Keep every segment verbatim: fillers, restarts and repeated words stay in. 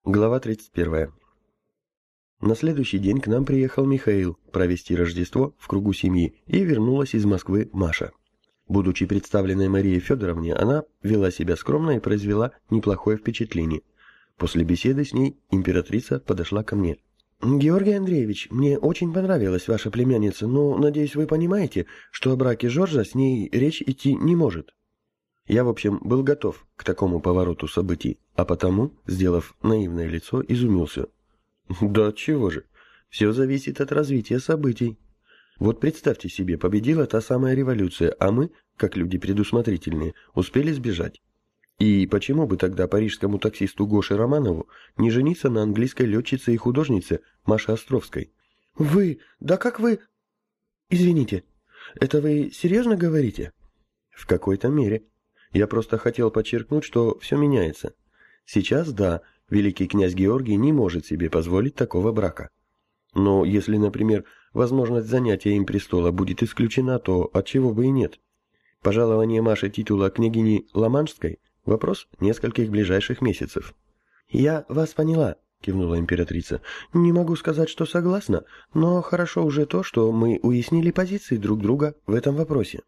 Глава тридцать первая. На следующий день к нам приехал Михаил провести Рождество в кругу семьи, и вернулась из Москвы Маша. Будучи представленной Марии Федоровне, она вела себя скромно и произвела неплохое впечатление. После беседы с ней императрица подошла ко мне. «Георгий Андреевич, мне очень понравилась ваша племянница, но, надеюсь, вы понимаете, что о браке Жоржа с ней речь идти не может». Я, в общем, был готов к такому повороту событий, а потому, сделав наивное лицо, изумился. Да чего же, все зависит от развития событий. Вот представьте себе, победила та самая революция, а мы, как люди предусмотрительные, успели сбежать. И почему бы тогда парижскому таксисту Гоше Романову не жениться на английской летчице и художнице Маше Островской? Вы, да как вы... Извините, это вы серьезно говорите? В какой-то мере. Я просто хотел подчеркнуть, что все меняется. Сейчас, да, великий князь Георгий не может себе позволить такого брака. Но если, например, возможность занятия им престола будет исключена, то отчего бы и нет. Пожалование Маши титула княгини Ла-Маншской – вопрос нескольких ближайших месяцев. «Я вас поняла», – кивнула императрица. «Не могу сказать, что согласна, но хорошо уже то, что мы уяснили позиции друг друга в этом вопросе».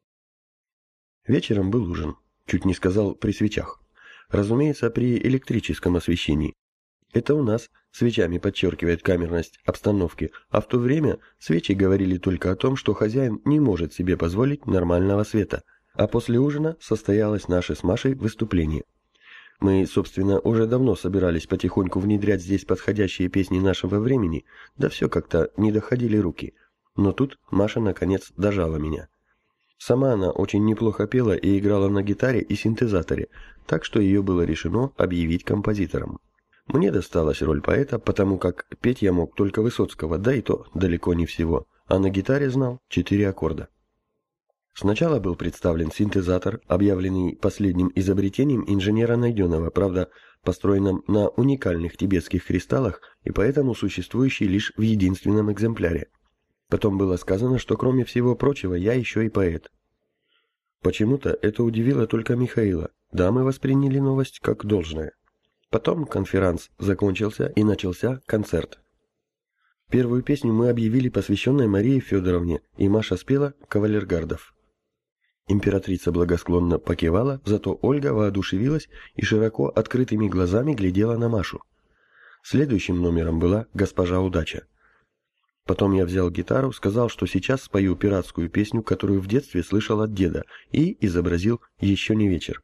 Вечером был ужин. Чуть не сказал при свечах. Разумеется, при электрическом освещении. Это у нас свечами подчеркивает камерность обстановки, а в то время свечи говорили только о том, что хозяин не может себе позволить нормального света. А после ужина состоялось наше с Машей выступление. Мы, собственно, уже давно собирались потихоньку внедрять здесь подходящие песни нашего времени, да все как-то не доходили руки. Но тут Маша наконец дожала меня. Сама она очень неплохо пела и играла на гитаре и синтезаторе, так что ее было решено объявить композитором. Мне досталась роль поэта, потому как петь я мог только Высоцкого, да и то далеко не всего, а на гитаре знал четыре аккорда. Сначала был представлен синтезатор, объявленный последним изобретением инженера Найденова, правда, построенным на уникальных тибетских кристаллах и поэтому существующий лишь в единственном экземпляре. Потом было сказано, что кроме всего прочего я еще и поэт. Почему-то это удивило только Михаила. Дамы восприняли новость как должное. Потом конферанс закончился и начался концерт. Первую песню мы объявили посвященной Марии Федоровне, и Маша спела «Кавалергардов». Императрица благосклонно покивала, зато Ольга воодушевилась и широко открытыми глазами глядела на Машу. Следующим номером была «Госпожа Удача». Потом я взял гитару, сказал, что сейчас спою пиратскую песню, которую в детстве слышал от деда, и изобразил «Еще не вечер».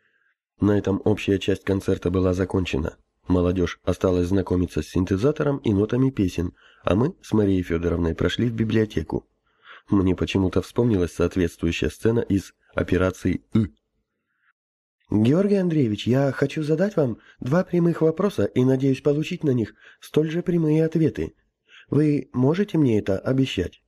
На этом общая часть концерта была закончена. Молодежь осталась знакомиться с синтезатором и нотами песен, а мы с Марией Федоровной прошли в библиотеку. Мне почему-то вспомнилась соответствующая сцена из операции «И». «Георгий Андреевич, я хочу задать вам два прямых вопроса и надеюсь получить на них столь же прямые ответы. Вы можете мне это обещать?»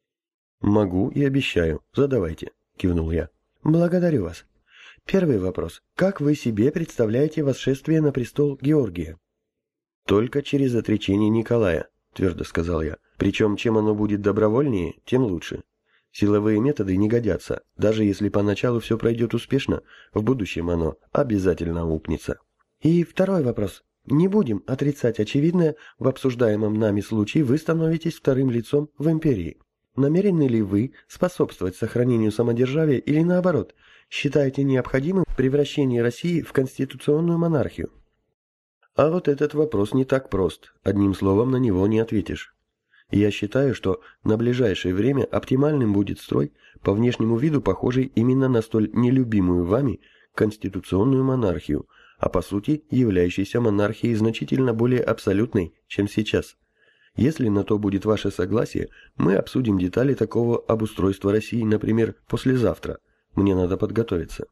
«Могу и обещаю. Задавайте», — кивнул я. «Благодарю вас. Первый вопрос. Как вы себе представляете восшествие на престол Георгия?» «Только через отречение Николая», — твердо сказал я. «Причем, чем оно будет добровольнее, тем лучше. Силовые методы не годятся. Даже если поначалу все пройдет успешно, в будущем оно обязательно аукнется». «И второй вопрос. Не будем отрицать очевидное, в обсуждаемом нами случае вы становитесь вторым лицом в империи. Намерены ли вы способствовать сохранению самодержавия или наоборот, считаете необходимым превращение России в конституционную монархию?» А вот этот вопрос не так прост, одним словом на него не ответишь. Я считаю, что на ближайшее время оптимальным будет строй, по внешнему виду похожий именно на столь нелюбимую вами конституционную монархию, а по сути являющейся монархией значительно более абсолютной, чем сейчас. Если на то будет ваше согласие, мы обсудим детали такого обустройства России, например, послезавтра. Мне надо подготовиться.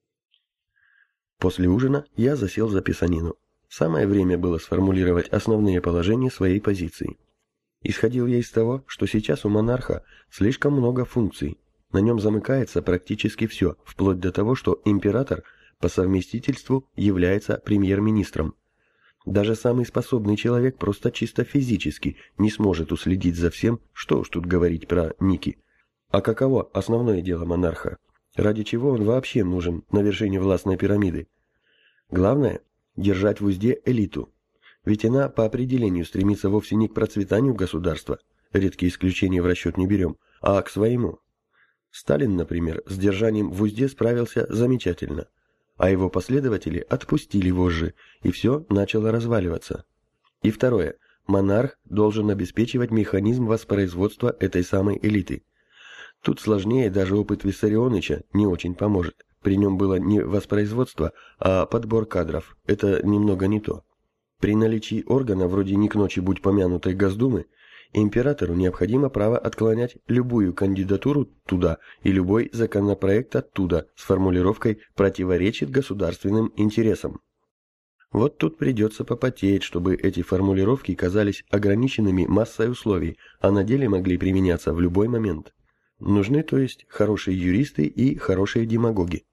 После ужина я засел за писанину. Самое время было сформулировать основные положения своей позиции. Исходил я из того, что сейчас у монарха слишком много функций. На нем замыкается практически все, вплоть до того, что император по совместительству является премьер-министром. Даже самый способный человек просто чисто физически не сможет уследить за всем, что уж тут говорить про Ники. А каково основное дело монарха? Ради чего он вообще нужен на вершине властной пирамиды? Главное – держать в узде элиту. Ведь она по определению стремится вовсе не к процветанию государства, редкие исключения в расчет не берем, а к своему. Сталин, например, с держанием в узде справился замечательно, а его последователи отпустили вожжи, и все начало разваливаться. И второе. Монарх должен обеспечивать механизм воспроизводства этой самой элиты. Тут сложнее, даже опыт Виссарионовича не очень поможет. При нем было не воспроизводство, а подбор кадров. Это немного не то. При наличии органа, вроде не к ночи будь помянутой Госдумы, императору необходимо право отклонять любую кандидатуру туда и любой законопроект оттуда с формулировкой «противоречит государственным интересам». Вот тут придется попотеть, чтобы эти формулировки казались ограниченными массой условий, а на деле могли применяться в любой момент. Нужны, то есть, хорошие юристы и хорошие демагоги.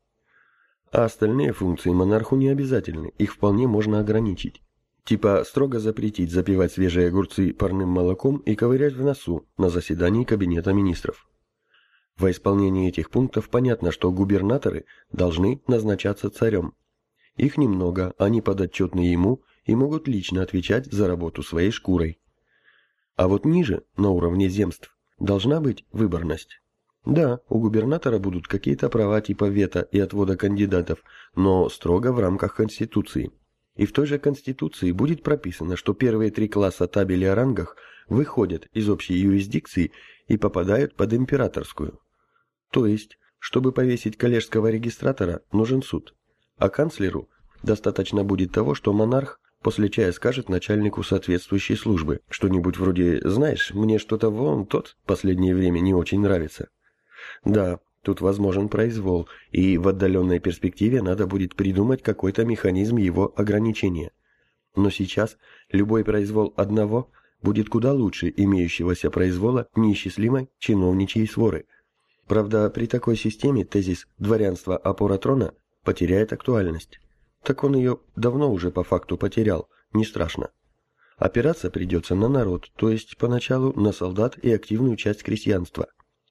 А остальные функции монарху не обязательны, их вполне можно ограничить. Типа строго запретить запивать свежие огурцы парным молоком и ковырять в носу на заседании Кабинета министров. Во исполнении этих пунктов понятно, что губернаторы должны назначаться царем. Их немного, они подотчетны ему и могут лично отвечать за работу своей шкурой. А вот ниже, на уровне земств, должна быть выборность. Да, у губернатора будут какие-то права типа вето и отвода кандидатов, но строго в рамках Конституции. И в той же Конституции будет прописано, что первые три класса табели о рангах выходят из общей юрисдикции и попадают под императорскую. То есть, чтобы повесить коллежского регистратора, нужен суд. А канцлеру достаточно будет того, что монарх после чая скажет начальнику соответствующей службы что-нибудь вроде «Знаешь, мне что-то вон тот в последнее время не очень нравится». Да, тут возможен произвол, и в отдаленной перспективе надо будет придумать какой-то механизм его ограничения. Но сейчас любой произвол одного будет куда лучше имеющегося произвола неисчислимой чиновничьей своры. Правда, при такой системе тезис «дворянство – опора трона» потеряет актуальность. Так он ее давно уже по факту потерял, не страшно. Опираться придется на народ, то есть поначалу на солдат и активную часть крестьянства.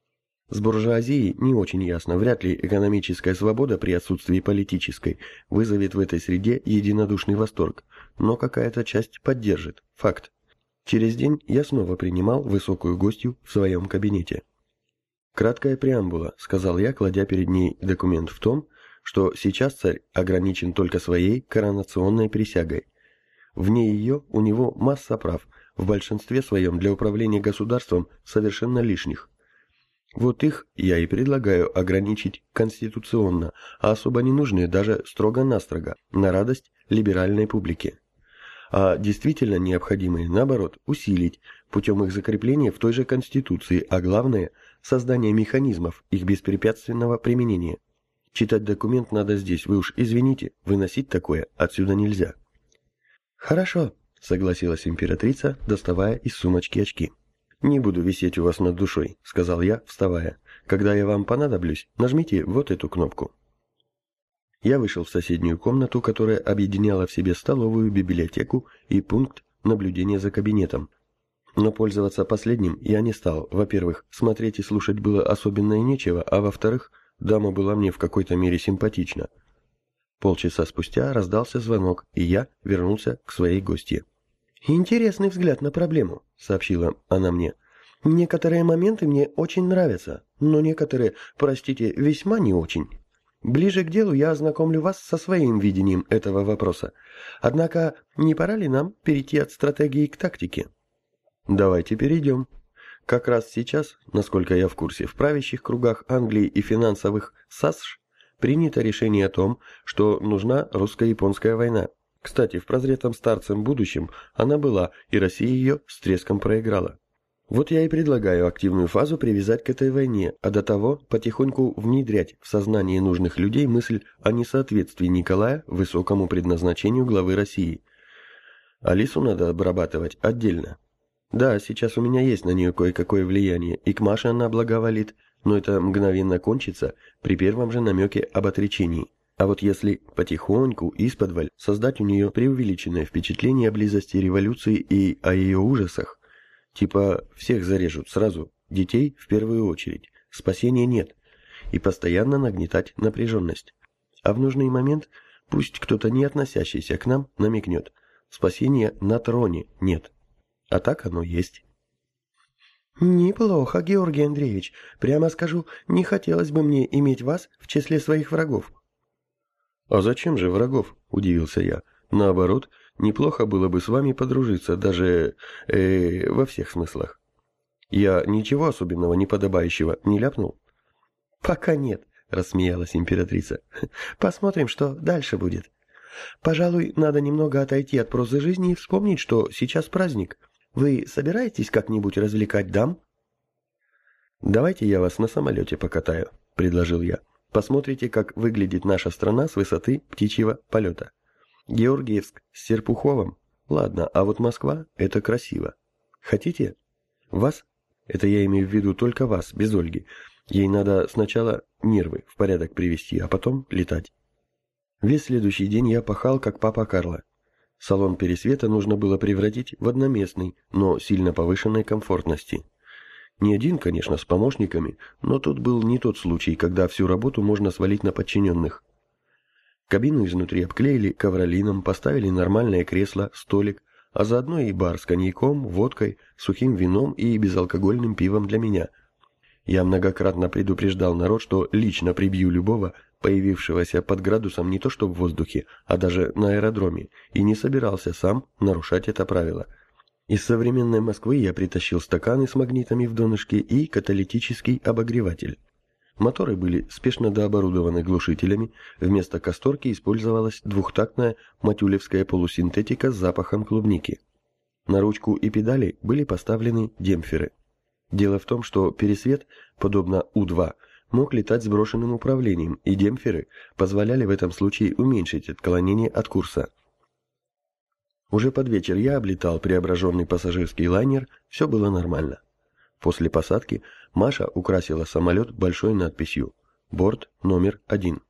С буржуазией не очень ясно, вряд ли экономическая свобода при отсутствии политической вызовет в этой среде единодушный восторг, но какая-то часть поддержит, факт. Через день я снова принимал высокую гостью в своем кабинете. «Краткая преамбула», — сказал я, кладя перед ней документ, в том, что сейчас царь ограничен только своей коронационной присягой. Вне ее у него масса прав, в большинстве своем для управления государством совершенно лишних. Вот их я и предлагаю ограничить конституционно, а особо ненужные даже строго-настрого, на радость либеральной публике. А действительно необходимые, наоборот, усилить путем их закрепления в той же Конституции, а главное – создание механизмов их беспрепятственного применения. Читать документ надо здесь, вы уж извините, выносить такое отсюда нельзя. «Хорошо», — согласилась императрица, доставая из сумочки очки. «Не буду висеть у вас над душой», — сказал я, вставая. «Когда я вам понадоблюсь, нажмите вот эту кнопку». Я вышел в соседнюю комнату, которая объединяла в себе столовую, библиотеку и пункт наблюдения за кабинетом. Но пользоваться последним я не стал. Во-первых, смотреть и слушать было особенно и нечего, а во-вторых, дама была мне в какой-то мере симпатична. Полчаса спустя раздался звонок, и я вернулся к своей гостье. «Интересный взгляд на проблему», — сообщила она мне. «Некоторые моменты мне очень нравятся, но некоторые, простите, весьма не очень. Ближе к делу я ознакомлю вас со своим видением этого вопроса. Однако не пора ли нам перейти от стратегии к тактике?» «Давайте перейдем. Как раз сейчас, насколько я в курсе, в правящих кругах Англии и финансовых САСШ принято решение о том, что нужна русско-японская война. Кстати, в прозретом старцем будущем она была, и Россия ее с треском проиграла. Вот я и предлагаю активную фазу привязать к этой войне, а до того потихоньку внедрять в сознание нужных людей мысль о несоответствии Николая высокому предназначению главы России. Алису надо обрабатывать отдельно. Да, сейчас у меня есть на нее кое-какое влияние, и к Маше она благоволит, но это мгновенно кончится при первом же намеке об отречении. А вот если потихоньку, исподволь, создать у нее преувеличенное впечатление о близости революции и о ее ужасах, типа всех зарежут сразу, детей в первую очередь, спасения нет, и постоянно нагнетать напряженность. А в нужный момент пусть кто-то не относящийся к нам намекнет: Спасения на троне нет. А так оно есть. Неплохо, Георгий Андреевич. Прямо скажу, не хотелось бы мне иметь вас в числе своих врагов. А зачем же врагов? Удивился я. Наоборот, неплохо было бы с вами подружиться, даже э, во всех смыслах. Я ничего особенного неподобающего не ляпнул? Пока нет, рассмеялась императрица. Посмотрим, что дальше будет. Пожалуй, надо немного отойти от прозы жизни и вспомнить, что сейчас праздник. Вы собираетесь как-нибудь развлекать дам? Давайте я вас на самолете покатаю, предложил я. Посмотрите, как выглядит наша страна с высоты птичьего полета. Георгиевск с Серпуховым. Ладно, а вот Москва – это красиво. Хотите? Вас? Это я имею в виду только вас, без Ольги. Ей надо сначала нервы в порядок привести, а потом летать. Весь следующий день я пахал, как папа Карло. Салон Пересвета нужно было превратить в одноместный, но сильно повышенной комфортности. Не один, конечно, с помощниками, но тут был не тот случай, когда всю работу можно свалить на подчиненных. Кабину изнутри обклеили ковролином, поставили нормальное кресло, столик, а заодно и бар с коньяком, водкой, сухим вином и безалкогольным пивом для меня. Я многократно предупреждал народ, что лично прибью любого, появившегося под градусом не то что в воздухе, а даже на аэродроме, и не собирался сам нарушать это правило. Из современной Москвы я притащил стаканы с магнитами в донышке и каталитический обогреватель. Моторы были спешно дооборудованы глушителями, вместо касторки использовалась двухтактная матюлевская полусинтетика с запахом клубники. На ручку и педали были поставлены демпферы. Дело в том, что Пересвет, подобно У два, мог летать с брошенным управлением, и демпферы позволяли в этом случае уменьшить отклонение от курса. Уже под вечер я облетал преображенный пассажирский лайнер, все было нормально. После посадки Маша украсила самолет большой надписью «Борт номер один».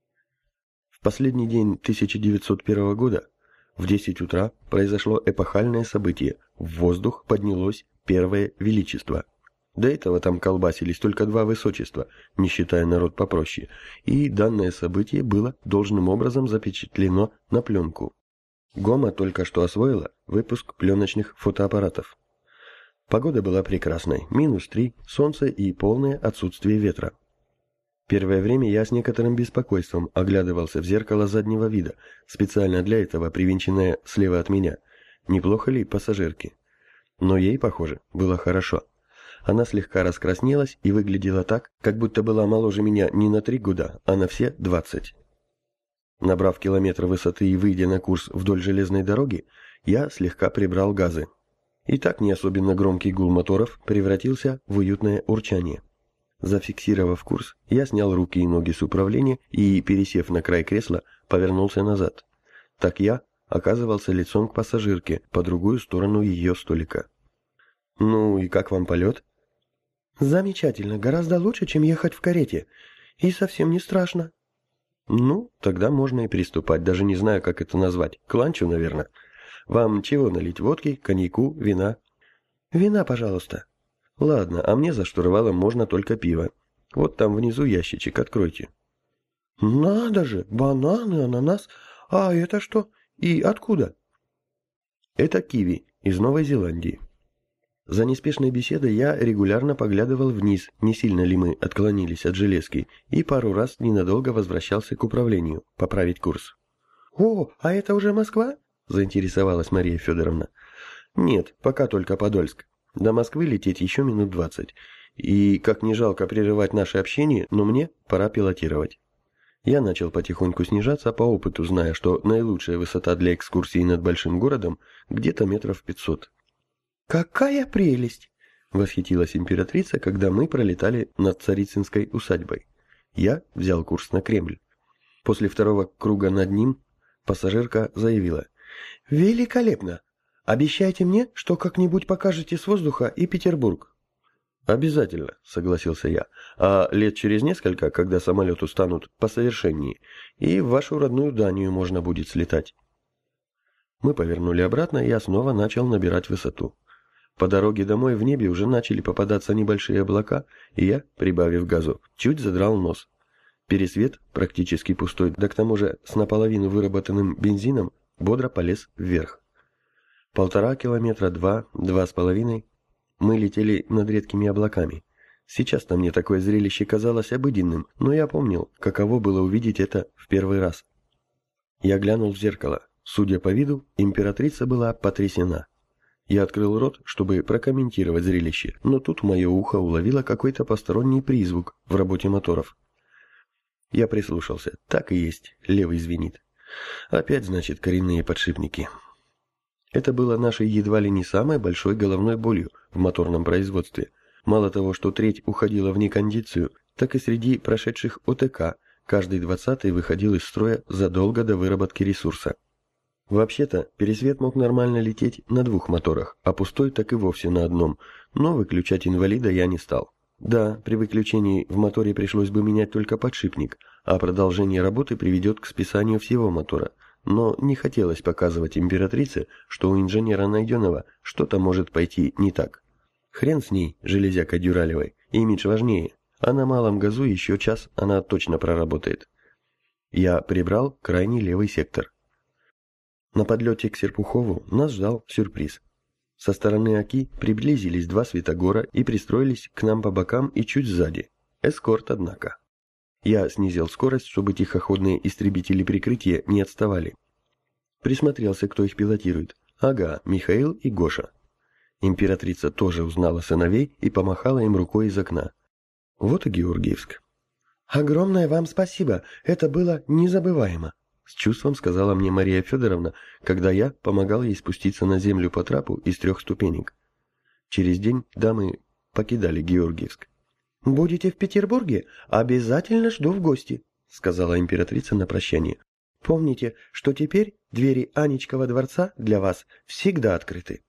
В последний день тысяча девятьсот первого года в десять утра произошло эпохальное событие. В воздух поднялось первое величество. До этого там колбасились только два высочества, не считая народ попроще, и данное событие было должным образом запечатлено на пленку. ГОМА только что освоила выпуск пленочных фотоаппаратов. Погода была прекрасной, минус три, солнце и полное отсутствие ветра. Первое время я с некоторым беспокойством оглядывался в зеркало заднего вида, специально для этого привинченное слева от меня. Неплохо ли пассажирке? Но ей, похоже, было хорошо. Она слегка раскраснелась и выглядела так, как будто была моложе меня не на три года, а на все двадцать. Набрав километр высоты и выйдя на курс вдоль железной дороги, я слегка прибрал газы. И так не особенно громкий гул моторов превратился в уютное урчание. Зафиксировав курс, я снял руки и ноги с управления и, пересев на край кресла, повернулся назад. Так я оказывался лицом к пассажирке по другую сторону ее столика. «Ну и как вам полет?» «Замечательно, гораздо лучше, чем ехать в карете. И совсем не страшно». «Ну, тогда можно и приступать, даже не знаю, как это назвать. К ланчу, наверное. Вам чего налить? Водки, коньяку, вина?» «Вина, пожалуйста». «Ладно, а мне за штурвалом можно только пиво. Вот там внизу ящичек, откройте». «Надо же, бананы, ананас. А это что? И откуда?» «Это киви из Новой Зеландии». За неспешной беседой я регулярно поглядывал вниз, не сильно ли мы отклонились от железки, и пару раз ненадолго возвращался к управлению, поправить курс. «О, а это уже Москва?» – заинтересовалась Мария Федоровна. «Нет, пока только Подольск. До Москвы лететь еще минут двадцать. И, как не жалко прерывать наше общение, но мне пора пилотировать». Я начал потихоньку снижаться, по опыту зная, что наилучшая высота для экскурсии над большим городом где-то метров пятьсот. «Какая прелесть!» — восхитилась императрица, когда мы пролетали над Царицынской усадьбой. Я взял курс на Кремль. После второго круга над ним пассажирка заявила: «Великолепно! Обещайте мне, что как-нибудь покажете с воздуха и Петербург». «Обязательно», — согласился я. «А лет через несколько, когда самолеты станут посовершеннее, и в вашу родную Данию можно будет слетать». Мы повернули обратно, и я снова начал набирать высоту. По дороге домой в небе уже начали попадаться небольшие облака, и я, прибавив газу, чуть задрал нос. Пересвет, практически пустой, да к тому же с наполовину выработанным бензином, бодро полез вверх. Полтора километра, два, два с половиной. Мы летели над редкими облаками. Сейчас-то мне такое зрелище казалось обыденным, но я помнил, каково было увидеть это в первый раз. Я глянул в зеркало. Судя по виду, императрица была потрясена. Я открыл рот, чтобы прокомментировать зрелище, но тут мое ухо уловило какой-то посторонний призвук в работе моторов. Я прислушался. Так и есть, левый звенит. Опять, значит, коренные подшипники. Это было нашей едва ли не самой большой головной болью в моторном производстве. Мало того, что треть уходила в некондицию, так и среди прошедших ОТК каждый двадцатый выходил из строя задолго до выработки ресурса. Вообще-то, пересвет мог нормально лететь на двух моторах, а пустой так и вовсе на одном, но выключать инвалида я не стал. Да, при выключении в моторе пришлось бы менять только подшипник, а продолжение работы приведет к списанию всего мотора. Но не хотелось показывать императрице, что у инженера Найденова что-то может пойти не так. Хрен с ней, железякой дюралевой, имидж важнее, а на малом газу еще час она точно проработает. Я прибрал крайний левый сектор. На подлете к Серпухову нас ждал сюрприз. Со стороны Оки приблизились два Святогора и пристроились к нам по бокам и чуть сзади. Эскорт, однако. Я снизил скорость, чтобы тихоходные истребители прикрытия не отставали. Присмотрелся, кто их пилотирует. Ага, Михаил и Гоша. Императрица тоже узнала сыновей и помахала им рукой из окна. Вот и Георгиевск. «Огромное вам спасибо, это было незабываемо», — с чувством сказала мне Мария Федоровна, когда я помогал ей спуститься на землю по трапу из трех ступенек. Через день дамы покидали Георгиевск. «Будете в Петербурге? Обязательно жду в гости», — сказала императрица на прощание. «Помните, что теперь двери Анечкова дворца для вас всегда открыты».